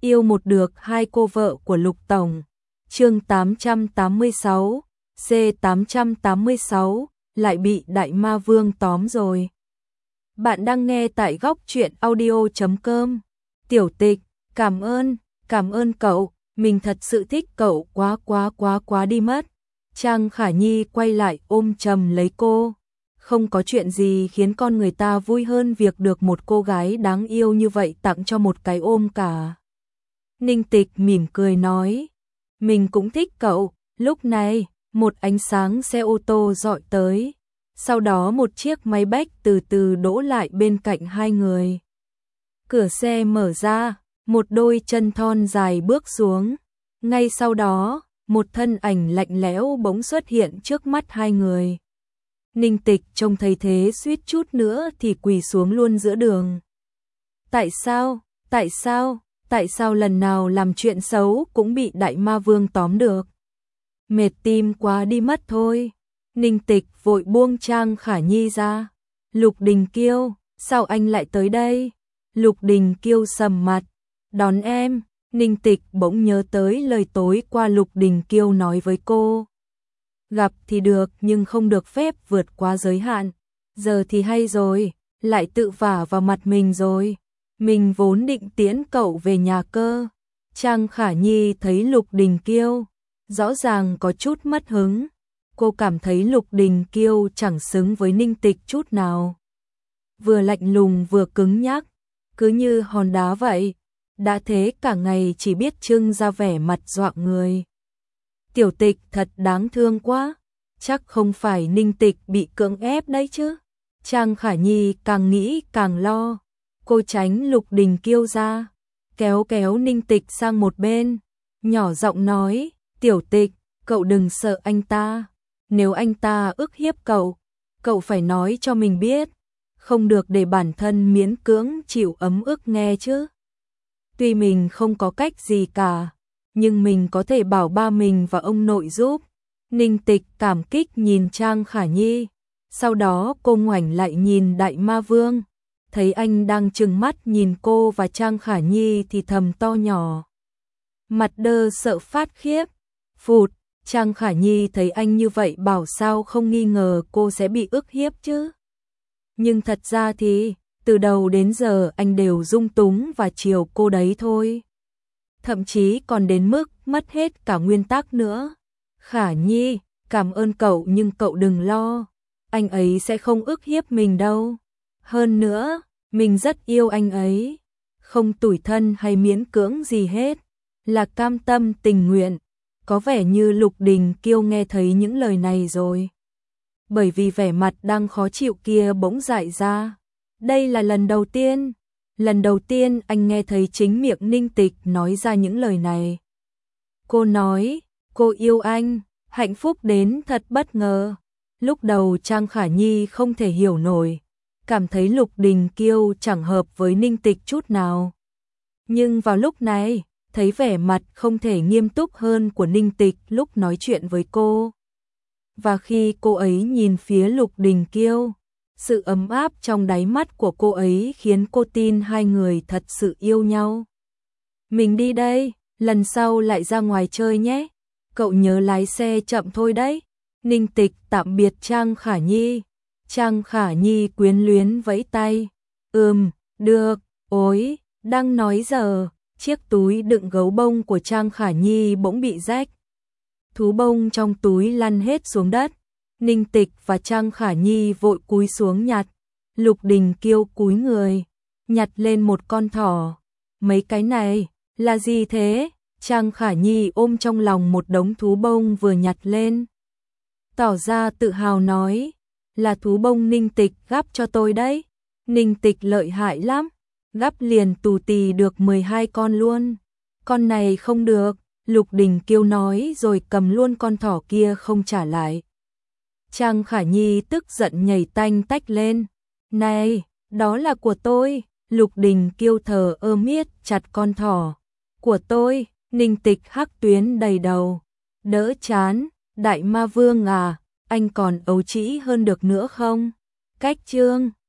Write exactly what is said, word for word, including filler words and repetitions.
yêu một được hai cô vợ của Lục Tổng. Chương tám trăm tám mươi sáu, C tám trăm tám mươi sáu, lại bị Đại Ma Vương tóm rồi. Bạn đang nghe tại góc truyện audio chấm com. Tiểu Tịch, cảm ơn, cảm ơn cậu, mình thật sự thích cậu quá quá quá quá đi mất. Trang Khả Nhi quay lại ôm chầm lấy cô. Không có chuyện gì khiến con người ta vui hơn việc được một cô gái đáng yêu như vậy tặng cho một cái ôm cả. Ninh Tịch mỉm cười nói, mình cũng thích cậu. Lúc này, một ánh sáng xe ô tô dọi tới. Sau đó một chiếc máy bách từ từ đỗ lại bên cạnh hai người. Cửa xe mở ra, một đôi chân thon dài bước xuống. Ngay sau đó, một thân ảnh lạnh lẽo bỗng xuất hiện trước mắt hai người. Ninh Tịch trông thấy thế suýt chút nữa thì quỳ xuống luôn giữa đường. Tại sao, tại sao, tại sao lần nào làm chuyện xấu cũng bị Đại Ma Vương tóm được? Mệt tim quá đi mất thôi. Ninh Tịch vội buông Trang Khả Nhi ra. Lục Đình Kiêu, sao anh lại tới đây? Lục Đình Kiêu sầm mặt. Đón em. Ninh Tịch bỗng nhớ tới lời tối qua Lục Đình Kiêu nói với cô. Gặp thì được nhưng không được phép vượt quá giới hạn. Giờ thì hay rồi, lại tự vả vào mặt mình rồi. Mình vốn định tiễn cậu về nhà cơ. Trang Khả Nhi thấy Lục Đình Kiêu, rõ ràng có chút mất hứng. Cô cảm thấy Lục Đình Kiêu chẳng xứng với Ninh Tịch chút nào. Vừa lạnh lùng vừa cứng nhắc, cứ như hòn đá vậy. Đã thế cả ngày chỉ biết trưng ra vẻ mặt dọa người. Tiểu Tịch thật đáng thương quá. Chắc không phải Ninh Tịch bị cưỡng ép đấy chứ. Trang Khả Nhi càng nghĩ càng lo. Cô tránh Lục Đình Kiêu ra, kéo kéo Ninh Tịch sang một bên, nhỏ giọng nói, Tiểu Tịch, cậu đừng sợ anh ta. Nếu anh ta ức hiếp cậu, cậu phải nói cho mình biết, không được để bản thân miễn cưỡng chịu ấm ức nghe chứ. Tuy mình không có cách gì cả, nhưng mình có thể bảo ba mình và ông nội giúp. Ninh Tịch cảm kích nhìn Trang Khả Nhi, sau đó cô ngoảnh lại nhìn Đại Ma Vương. Thấy anh đang trừng mắt nhìn cô và Trang Khả Nhi thì thầm to nhỏ. Mặt đơ sợ phát khiếp. Phụt, Trang Khả Nhi thấy anh như vậy bảo sao không nghi ngờ cô sẽ bị ức hiếp chứ. Nhưng thật ra thì, từ đầu đến giờ anh đều dung túng và chiều cô đấy thôi. Thậm chí còn đến mức mất hết cả nguyên tắc nữa. Khả Nhi, cảm ơn cậu nhưng cậu đừng lo. Anh ấy sẽ không ức hiếp mình đâu. Hơn nữa, mình rất yêu anh ấy, không tủi thân hay miễn cưỡng gì hết, là cam tâm tình nguyện. Có vẻ như Lục Đình Kiêu nghe thấy những lời này rồi. Bởi vì vẻ mặt đang khó chịu kia bỗng dại ra. Đây là lần đầu tiên, lần đầu tiên anh nghe thấy chính miệng Ninh Tịch nói ra những lời này. Cô nói, cô yêu anh, hạnh phúc đến thật bất ngờ. Lúc đầu Trang Khả Nhi không thể hiểu nổi. Cảm thấy Lục Đình Kiêu chẳng hợp với Ninh Tịch chút nào. Nhưng vào lúc này, thấy vẻ mặt không thể nghiêm túc hơn của Ninh Tịch lúc nói chuyện với cô. Và khi cô ấy nhìn phía Lục Đình Kiêu, sự ấm áp trong đáy mắt của cô ấy khiến cô tin hai người thật sự yêu nhau. Mình đi đây, lần sau lại ra ngoài chơi nhé. Cậu nhớ lái xe chậm thôi đấy. Ninh Tịch tạm biệt Trang Khả Nhi. Trang Khả Nhi quyến luyến vẫy tay. Ừm, được, ối, đang nói giờ, chiếc túi đựng gấu bông của Trang Khả Nhi bỗng bị rách. Thú bông trong túi lăn hết xuống đất. Ninh Tịch và Trang Khả Nhi vội cúi xuống nhặt. Lục Đình Kiêu cúi người, nhặt lên một con thỏ. Mấy cái này, là gì thế? Trang Khả Nhi ôm trong lòng một đống thú bông vừa nhặt lên. Tỏ ra tự hào nói. Là thú bông Ninh Tịch gắp cho tôi đấy. Ninh Tịch lợi hại lắm, gắp liền tù tì được mười hai con luôn. Con này không được, Lục Đình Kiêu nói rồi cầm luôn con thỏ kia không trả lại. Trang Khả Nhi tức giận nhảy tanh tách lên. Này, đó là của tôi. Lục Đình Kiêu thờ ơ miết chặt con thỏ. Của tôi. Ninh Tịch hắc tuyến đầy đầu. Đỡ chán, Đại Ma Vương à, anh còn ấu trĩ hơn được nữa không? Cách chương